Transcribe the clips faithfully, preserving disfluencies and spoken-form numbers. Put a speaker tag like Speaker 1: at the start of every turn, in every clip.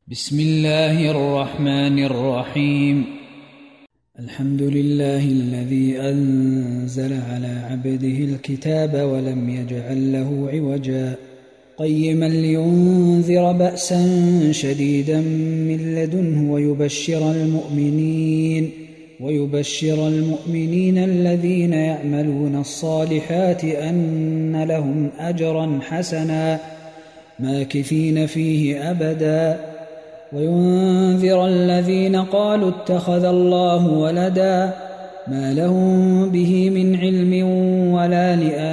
Speaker 1: بسم الله الرحمن الرحيم. الحمد لله الذي أنزل على عبده الكتاب ولم يجعل له عوجا قيما لينذر بأسا شديدا من لدنه ويبشر المؤمنين ويبشر المؤمنين الذين يعملون الصالحات أن لهم أجرا حسنا ماكثين فيه أبدا وينذر الذين قالوا اتخذ الله ولدا ما لهم به من علم ولا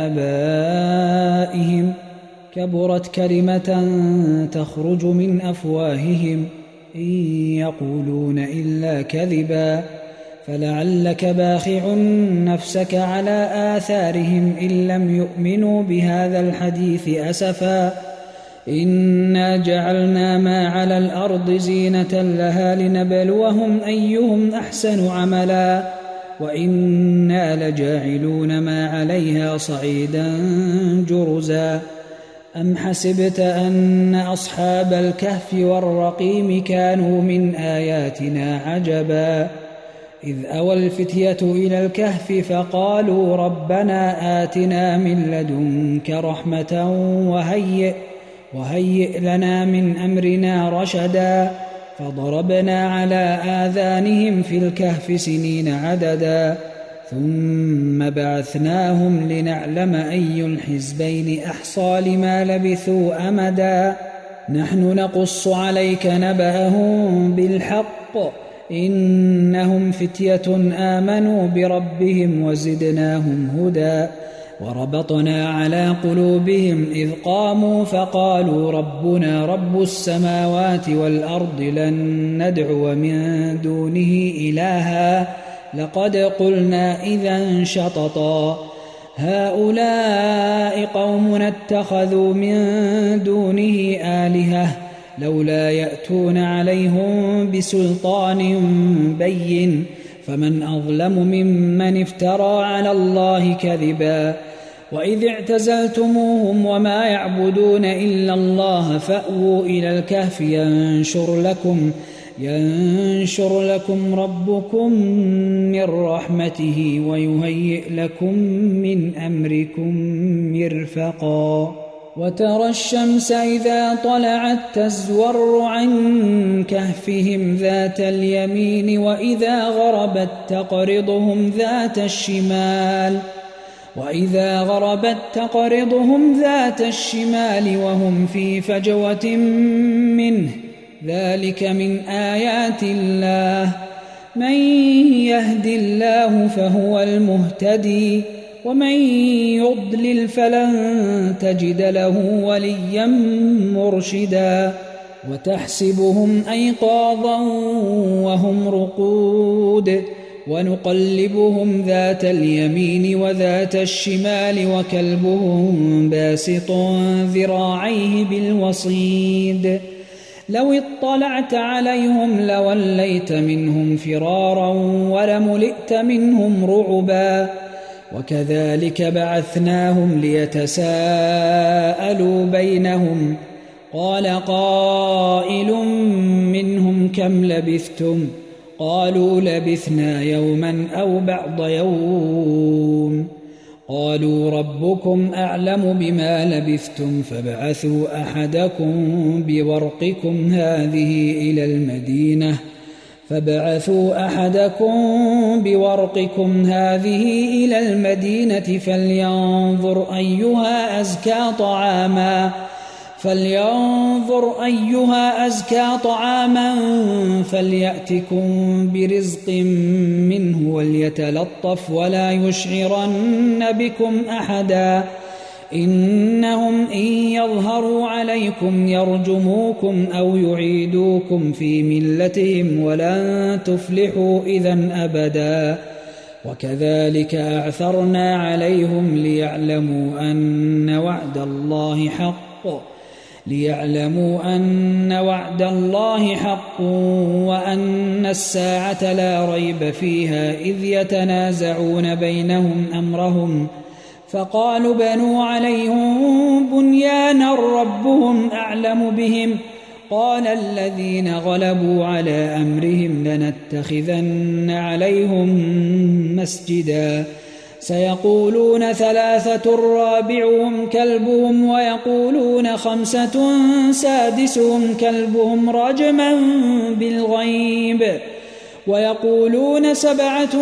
Speaker 1: لآبائهم كبرت كلمة تخرج من أفواههم إن يقولون إلا كذبا فلعلك باخع نفسك على آثارهم إن لم يؤمنوا بهذا الحديث أسفا إنا جعلنا ما على الأرض زينة لها لنبلوهم أيهم أحسن عملا وإنا لجاعلون ما عليها صعيدا جرزا أم حسبت أن أصحاب الكهف والرقيم كانوا من آياتنا عجبا إذ أوى الفتية إلى الكهف فقالوا ربنا آتنا من لدنك رحمة وهيئ وهيئ لنا من أمرنا رشدا فضربنا على آذانهم في الكهف سنين عددا ثم بعثناهم لنعلم أي الحزبين أحصى لما لبثوا أمدا نحن نقص عليك نبأهم بالحق إنهم فتية آمنوا بربهم وزدناهم هدى وربطنا على قلوبهم إذ قاموا فقالوا ربنا رب السماوات والأرض لن ندعو من دونه إلها لقد قلنا إذا شططا هؤلاء قومنا اتخذوا من دونه آلهة لولا يأتون عليهم بسلطان بين فمن أظلم ممن افترى على الله كذبا وإذ اعتزلتموهم وما يعبدون إلا الله فأووا إلى الكهف ينشر لكم ينشر لكم ربكم من رحمته ويهيئ لكم من أمركم مرفقا وترى الشمس إذا طلعت تزور عن كهفهم ذات اليمين وإذا غربت تقرضهم ذات الشمال وإذا غربت تقرضهم ذات الشمال وهم في فجوة منه ذلك من آيات الله من يهد الله فهو المهتدي ومن يضلل فلن تجد له وليا مرشدا وتحسبهم أيقاظا وهم رقود ونقلبهم ذات اليمين وذات الشمال وكلبهم باسط ذراعيه بالوصيد لو اطلعت عليهم لوليت منهم فرارا ولملئت منهم رعبا وكذلك بعثناهم ليتساءلوا بينهم قال قائل منهم كم لبثتم قالوا لبثنا يوما أو بعض يوم قالوا ربكم أعلم بما لبثتم فابعثوا أحدكم بورقكم هذه إلى المدينة فابعثوا أحدكم بورقكم هذه إلى المدينة فلينظر أيها أزكى طعاما فلينظر أيها أزكى طعاما فليأتكم برزق منه وليتلطف ولا يشعرن بكم أحدا إنهم إن يظهروا عليكم يرجموكم أو يعيدوكم في ملتهم ولن تفلحوا إذن أبدا وكذلك أعثرنا عليهم ليعلموا أن وعد الله حق ليعلموا أن وعد الله حق وأن الساعة لا ريب فيها إذ يتنازعون بينهم أمرهم فقالوا بنوا عليهم بنيانا ربهم أعلم بهم قال الذين غلبوا على أمرهم لنتخذن عليهم مسجدا سيقولون ثلاثة رابعهم كلبهم ويقولون خمسة سادسهم كلبهم رجما بالغيب ويقولون سبعة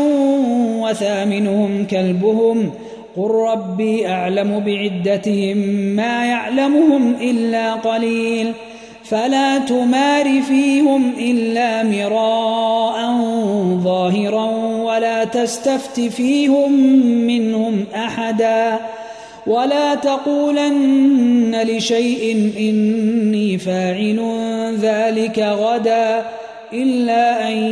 Speaker 1: وثامنهم كلبهم قل ربي أعلم بعدتهم ما يعلمهم إلا قليل فلا تمار فيهم إلا مراء ظاهرا ولا تستفت فيهم منهم أحدا ولا تقولن لشيء إني فاعل ذلك غدا إلا أن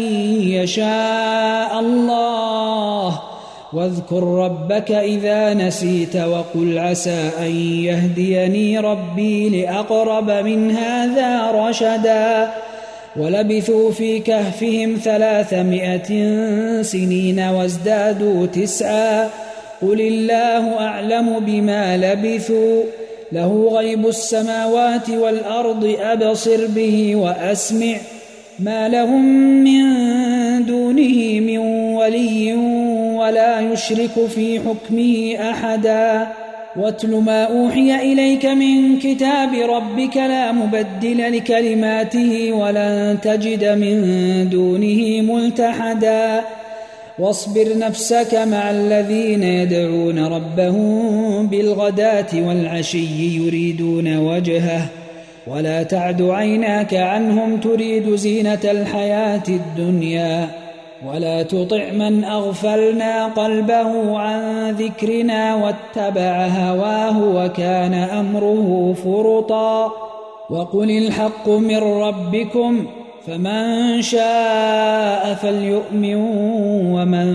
Speaker 1: يشاء الله واذكر ربك إذا نسيت وقل عسى أن يهديني ربي لأقرب من هذا رشدا ولبثوا في كهفهم ثلاثمائة سنين وازدادوا تسعا قل الله أعلم بما لبثوا له غيب السماوات والأرض أبصر به وأسمع ما لهم من دونه من ولي ولا يشرك في حكمه أحدا واتل ما أوحي إليك من كتاب ربك لا مبدل لكلماته ولن تجد من دونه ملتحدا واصبر نفسك مع الذين يدعون ربهم بالغداة والعشي يريدون وجهه ولا تعد عيناك عنهم تريد زينة الحياة الدنيا ولا تطع من أغفلنا قلبه عن ذكرنا واتبع هواه وكان أمره فرطا وقل الحق من ربكم فمن شاء فليؤمن ومن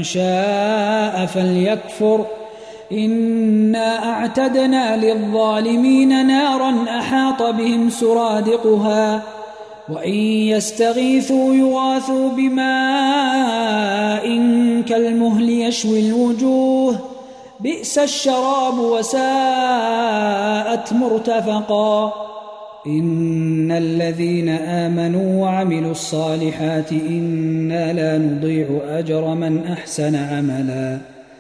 Speaker 1: شاء فليكفر إنا أعتدنا للظالمين نارا أحاط بهم سرادقها وإن يستغيثوا يغاثوا بماء كالمهل يشوي الوجوه بئس الشراب وساءت مرتفقا إن الذين آمنوا وعملوا الصالحات إنا لا نضيع أجر من أحسن عملا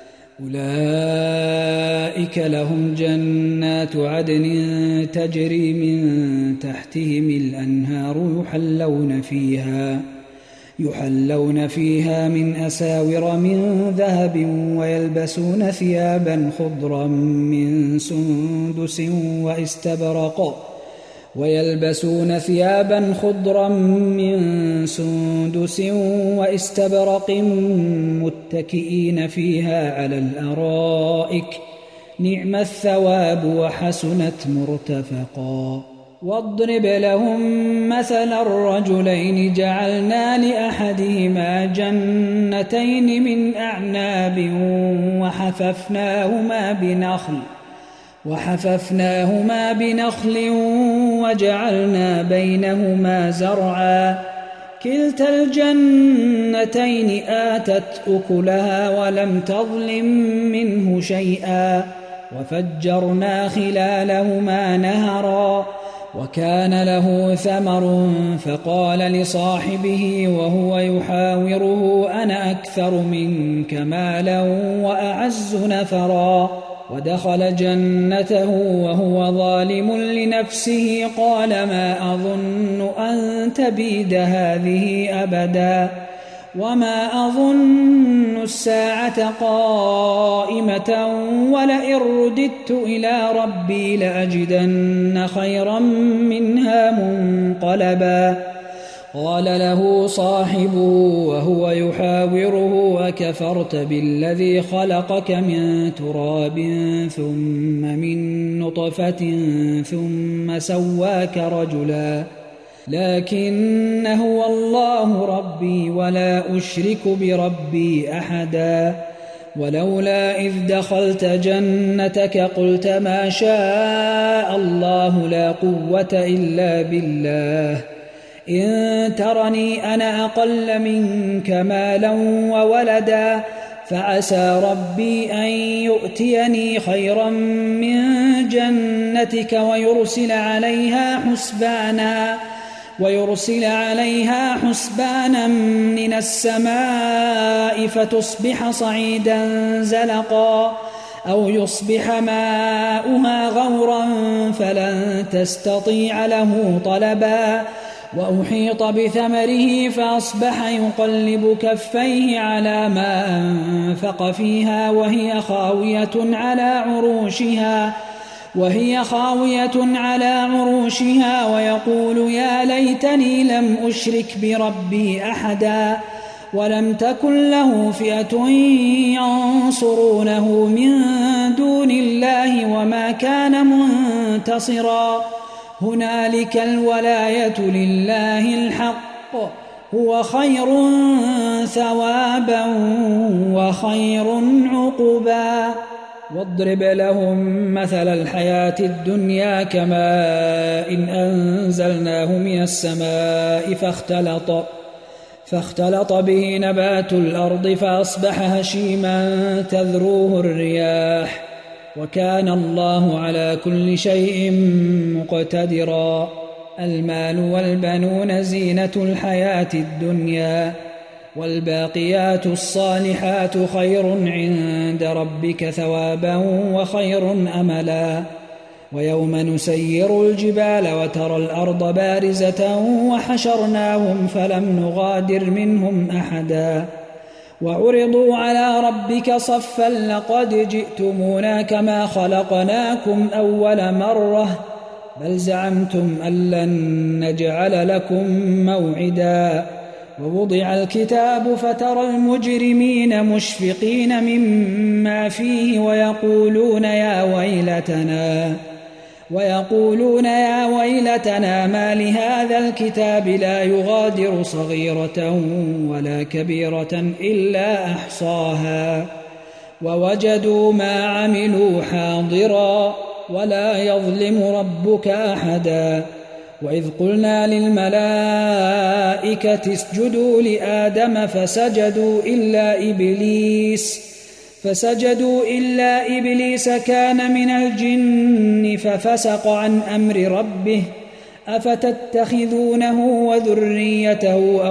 Speaker 1: أولئك لهم جنات عدن تجري من تحتهم الأنهار يحلون فيها يحلون فيها من أساور من ذهب ويلبسون ثيابا خضرا من سندس واستبرق ويلبسون ثيابا خضرا من سندس واستبرق متكئين فيها على الأرائك نعم الثواب وحسنت مرتفقا واضرب لهم مثل الرجلين جعلنا لأحدهما جنتين من أعناب وحففناهما بنخل وحففناهما بنخل وجعلنا بينهما زرعا كلتا الجنتين آتت أكلها ولم تظلم منه شيئا وفجرنا خلالهما نهرا وكان له ثمر فقال لصاحبه وهو يحاوره أنا أكثر منك مالا وأعز نفرا ودخل جنته وهو ظالم لنفسه قال ما أظن أن تبيد هذه أبدا وما أظن الساعة قائمة ولئن رددت إلى ربي لأجدن خيرا منها منقلبا قال له صاحبه وهو يحاوره وكفرت بالذي خلقك من تراب ثم من نطفة ثم سواك رجلا لكن هو الله ربي ولا أشرك بربي أحدا ولولا إذ دخلت جنتك قلت ما شاء الله لا قوة إلا بالله إن ترني أنا أقل منك مالا وولدا فعسى ربي أن يؤتيني خيرا من جنتك ويرسل عليها حسبانا ويرسل عليها حسبانا من السماء فتصبح صعيدا زلقا أو يصبح ماؤها غورا فلن تستطيع له طلبا وأحيط بثمره فأصبح يقلب كفيه على ما أنفق فيها وهي خاوية على عروشها وهي خاوية على عروشها ويقول يا ليتني لم أشرك بربي أحدا ولم تكن له فئة ينصرونه من دون الله وما كان منتصرا هنالك الولاية لله الحق هو خير ثوابا وخير عقبا واضرب لهم مثل الحياة الدنيا كماء إن أنزلناه من السماء فاختلط فاختلط به نبات الأرض فأصبح هشيما تذروه الرياح وكان الله على كل شيء مقتدرا المال والبنون زينة الحياة الدنيا والباقيات الصالحات خير عند ربك ثوابا وخير أملا ويوم نسير الجبال وترى الأرض بارزة وحشرناهم فلم نغادر منهم أحدا وعرضوا على ربك صفا لقد جئتمونا كما خلقناكم أول مرة بل زعمتم أن لن نجعل لكم موعدا ووضع الكتاب فترى المجرمين مشفقين مما فيه ويقولون يا ويلتنا ويقولون يا ويلتنا ما لهذا الكتاب لا يغادر صغيرة ولا كبيرة إلا أحصاها ووجدوا ما عملوا حاضرا ولا يظلم ربك أحدا وإذ قلنا للملائكة اسجدوا لآدم فسجدوا إلا إبليس فسجدوا إلا إبليس كان من الجن ففسق عن أمر ربه أفتتخذونه وذريته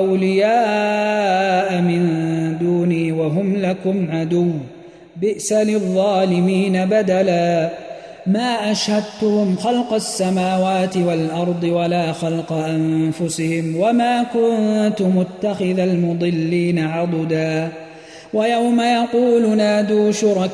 Speaker 1: أولياء من دوني وهم لكم عدو بئس للظالمين بدلا ما أشهدتهم خلق السماوات والأرض ولا خلق أنفسهم وما كنت متخذ المضلين عضدا ويوم يقول نادوا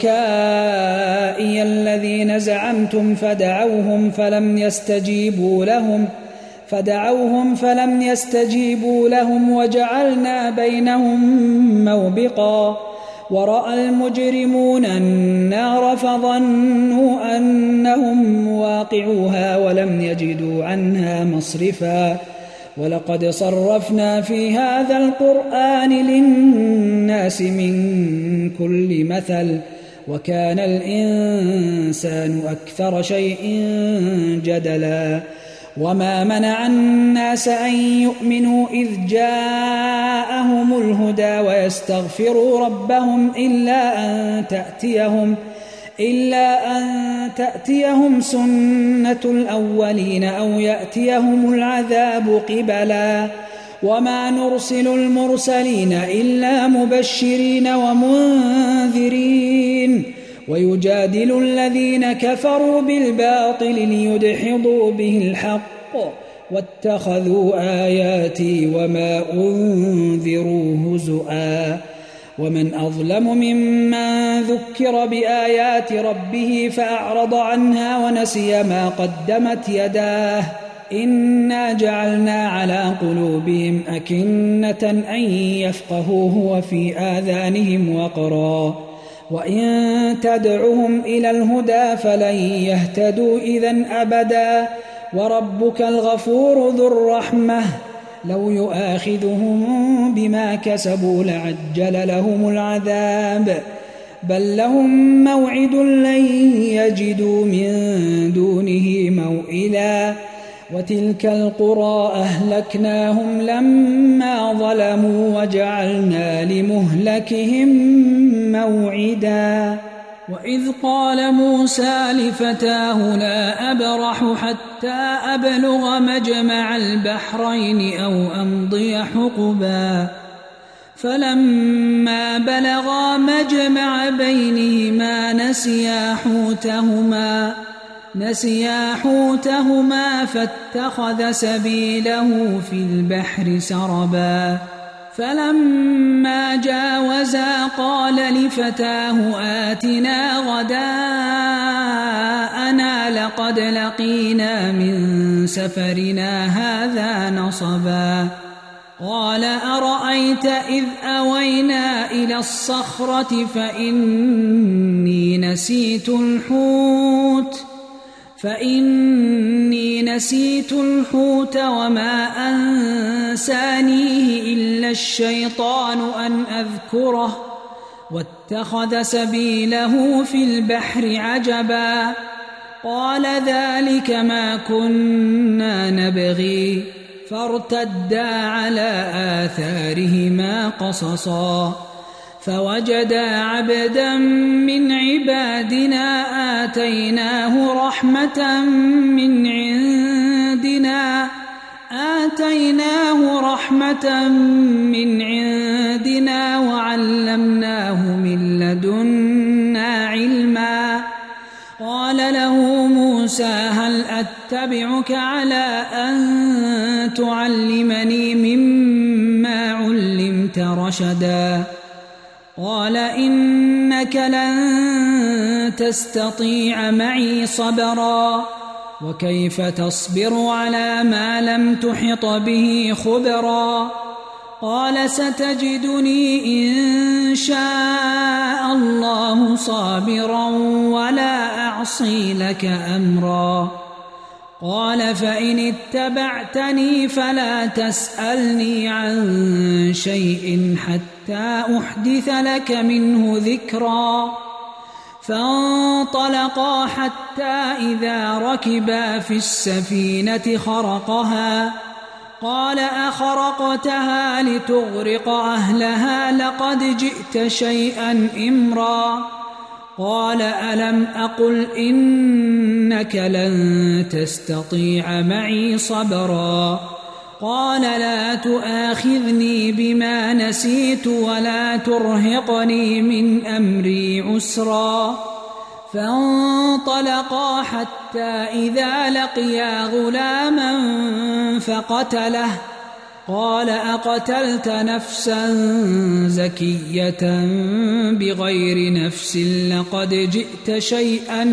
Speaker 1: شركائي الذين زعمتم فدعوهم فلم يستجيبوا لهم فدعوهم فلم يستجيبوا لهم وجعلنا بينهم موبقا ورأى المجرمون النار فظنوا أنهم واقعوها ولم يجدوا عنها مصرفا ولقد صرفنا في هذا القرآن للناس من كل مثل وكان الإنسان أكثر شيء جدلا وما منع الناس أن يؤمنوا إذ جاءهم الهدى ويستغفروا ربهم إلا أن تأتيهم إلا أن تأتيهم سنة الأولين أو يأتيهم العذاب قبلا وما نرسل المرسلين إلا مبشرين ومنذرين ويجادل الذين كفروا بالباطل ليدحضوا به الحق واتخذوا آياتي وما أنذروا هزؤا ومن أظلم ممن ذكر بآيات ربه فأعرض عنها ونسي ما قدمت يداه إنا جعلنا على قلوبهم أكنة أن يفقهوه وفي آذانهم وقرا وإن تدعهم إلى الهدى فلن يهتدوا إذن أبدا وربك الغفور ذو الرحمة لو يؤاخذهم بما كسبوا لعجل لهم العذاب بل لهم موعد لن يجدوا من دونه موئلا وتلك القرى أهلكناهم لما ظلموا وجعلنا لمهلكهم موعدا وإذ قال موسى لفتاه لا أبرح حتى أبلغ مجمع البحرين أو أمضي حقبا فلما بلغا مجمع بينهما نسيا حوتهما نسيا حوتهما فاتخذ سبيله في البحر سربا فلما جاوزا قال لفتاه آتنا غداءنا لقد لقينا من سفرنا هذا نصبا قال أرأيت إذ أوينا إلى الصخرة فإني نسيت الحوت فإني نسيت الحوت وما أنسانيه إلا الشيطان أن أذكره واتخذ سبيله في البحر عجبا قال ذلك ما كنا نبغي فارتدا على آثارهما قصصا فوجدا عبدا من عبادنا آتيناه رحمة من عندنا آتيناه رحمة من عندنا وعلمناه من لدنا علما قال له موسى هل أتبعك على أن تعلمني مما علمت رشدا قال إنك لن تستطيع معي صبرا وكيف تصبر على ما لم تحط به خبرا قال ستجدني إن شاء الله صابرا ولا أعصي لك أمرا قال فإن اتبعتني فلا تسألني عن شيء حتى أحدث لك منه ذكرا فانطلقا حتى إذا ركبا في السفينة خرقها قال أخرقتها لتغرق أهلها لقد جئت شيئا إمرا قال ألم أقل إنك لن تستطيع معي صبرا قال لا تؤاخذني بما نسيت ولا ترهقني من أمري عسرا فانطلقا حتى إذا لقيا غلاما فقتله قال أقتلت نفسا زكية بغير نفس لقد جئت شيئا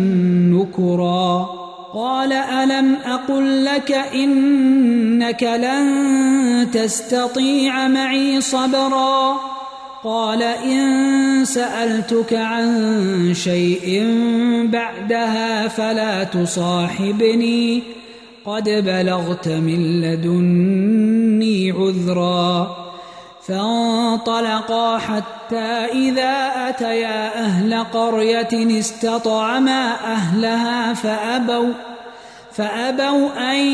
Speaker 1: نكرا قال ألم أقل لك إنك لن تستطيع معي صبرا قال إن سألتك عن شيء بعدها فلا تصاحبني قد بلغت من لدني عذرا فانطلقا حتى إذا أتيا أهل قرية استطعما أهلها فأبوا فأبوا أن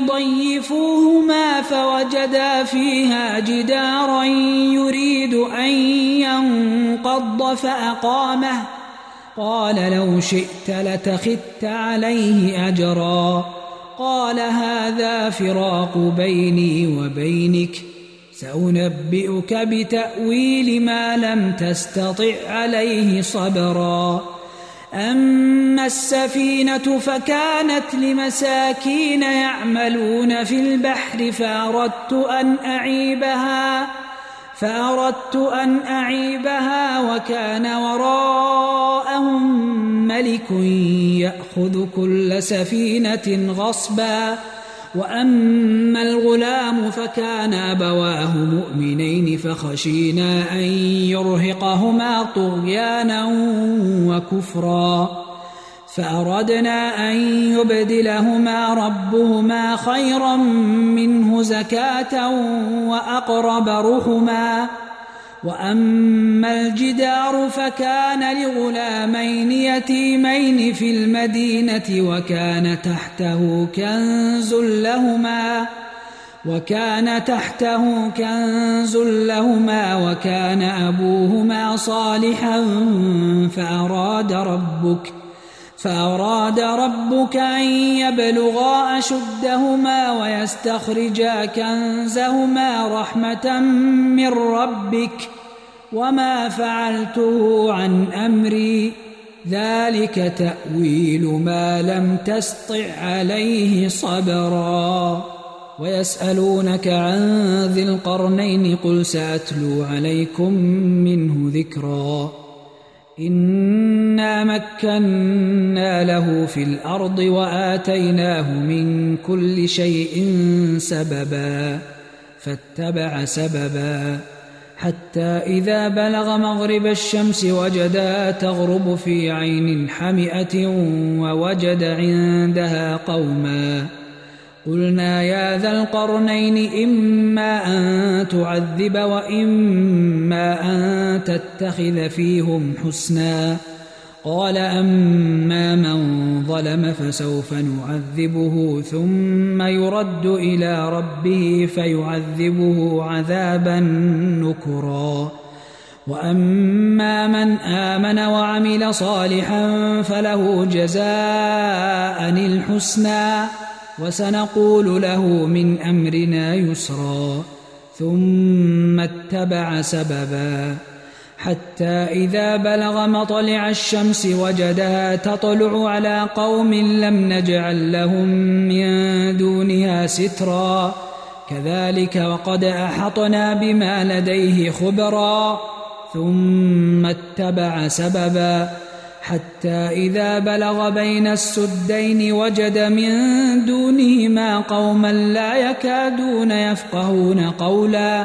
Speaker 1: يضيفوهما فوجدا فيها جدارا يريد أن ينقض فأقامه قال لو شئت لتخذت عليه أجرا قال هذا فراق بيني وبينك سأنبئك بتأويل ما لم تستطع عليه صبرا أما السفينة فكانت لمساكين يعملون في البحر فأردت أن أعيبها فأردت أن أعيبها وكان وراءهم ملك يأخذ كل سفينة غصبا وأما الغلام فكان أبواه مؤمنين فخشينا أن يرهقهما طغيانا وكفرا فأردنا أن يبدلهما ربهما خيرا منه زكاة وأقرب رحما وأما الجدار فكان لغلامين يتيمين في المدينة وكان تحته كنز لهما وكان تحته كنز لهما وكان أبوهما صالحا فأراد ربك فأراد ربك أن يبلغا أشدهما ويستخرجا كنزهما رحمة من ربك وما فعلته عن أمري ذلك تأويل ما لم تسطع عليه صبرا ويسألونك عن ذي القرنين قل سأتلو عليكم منه ذكرا إنا مكنا له في الأرض وآتيناه من كل شيء سببا فاتبع سببا حتى إذا بلغ مغرب الشمس وجدها تغرب في عين حمئة ووجد عندها قوما قلنا يا ذا القرنين إما أن تعذب وإما أن تتخذ فيهم حسنا قال أما من ظلم فسوف نعذبه ثم يرد إلى ربه فيعذبه عذابا نكرا وأما من آمن وعمل صالحا فله جزاء الحسنى وسنقول له من أمرنا يسرا ثم اتبع سببا حتى إذا بلغ مطلع الشمس وجدها تطلع على قوم لم نجعل لهم من دونها سترا كذلك وقد أحطنا بما لديه خبرا ثم اتبع سببا حتى إذا بلغ بين السدين وجد من دونهما قوما لا يكادون يفقهون قولا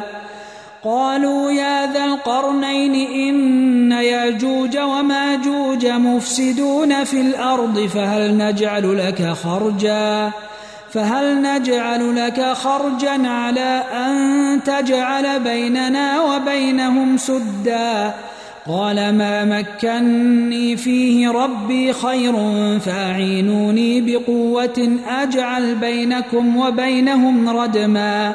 Speaker 1: قالوا يا ذا القرنين إن ياجوج وماجوج مفسدون في الأرض فهل نجعل لك خرجا فهل نجعل لك خرجا على أن تجعل بيننا وبينهم سدا قال ما مكني فيه ربي خير فأعينوني بقوة أجعل بينكم وبينهم ردما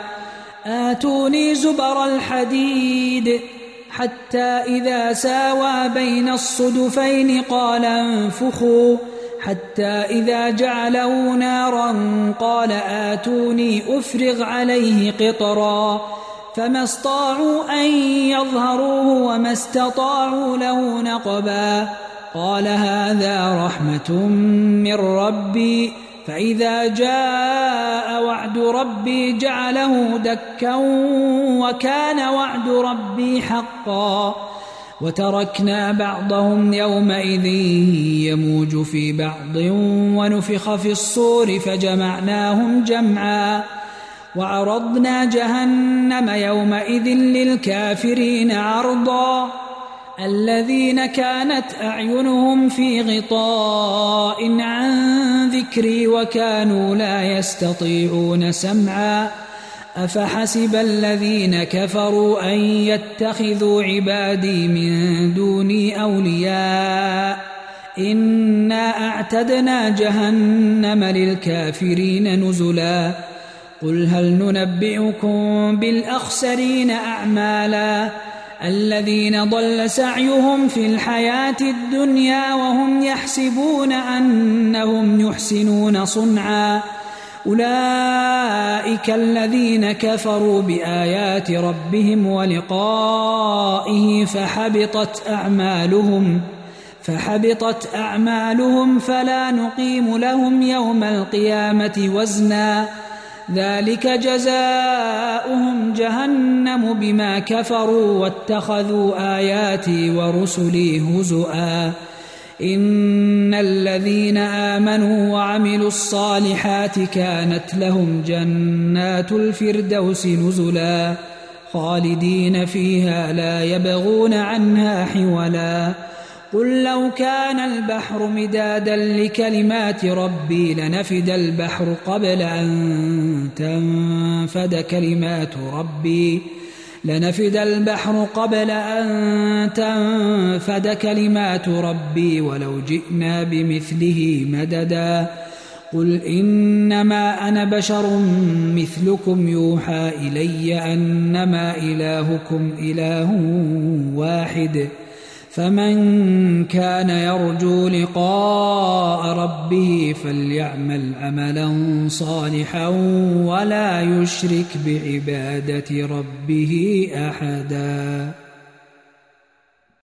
Speaker 1: آتوني زبر الحديد حتى إذا ساوى بين الصدفين قال انفخوا حتى إذا جعله نارا قال آتوني أفرغ عليه قطرا فما استطاعوا أن يظهروه وما استطاعوا له نقبا قال هذا رحمة من ربي فإذا جاء وعد ربي جعله دكا وكان وعد ربي حقا وتركنا بعضهم يومئذ يموج في بعض ونفخ في الصور فجمعناهم جمعا وعرضنا جهنم يومئذ للكافرين عرضا الذين كانت أعينهم في غطاء عن ذكري وكانوا لا يستطيعون سمعا أفحسب الذين كفروا أن يتخذوا عبادي من دوني أولياء إنا أعتدنا جهنم للكافرين نزلا قل هل ننبئكم بالأخسرين أعمالا الذين ضل سعيهم في الحياة الدنيا وهم يحسبون أنهم يحسنون صنعا أولئك الذين كفروا بآيات ربهم ولقائه فحبطت أعمالهم فحبطت أعمالهم فلا نقيم لهم يوم القيامة وزنا ذلك جزاؤهم جهنم بما كفروا واتخذوا آياتي ورسلي هزؤا إن الذين آمنوا وعملوا الصالحات كانت لهم جنات الفردوس نزلا خالدين فيها لا يبغون عنها حولا قل لو كان البحر مدادا لكلمات ربي لنفد البحر قبل أن تنفد كلمات ربي لنفد البحر قبل أن تنفد كلمات ربي ولو جئنا بمثله مددا قل إنما أنا بشر مثلكم يوحى إلي أنما إلهكم إله واحد فمن كان يرجو لقاء ربه فليعمل عملا صالحا ولا يشرك بعبادة ربه أحدا.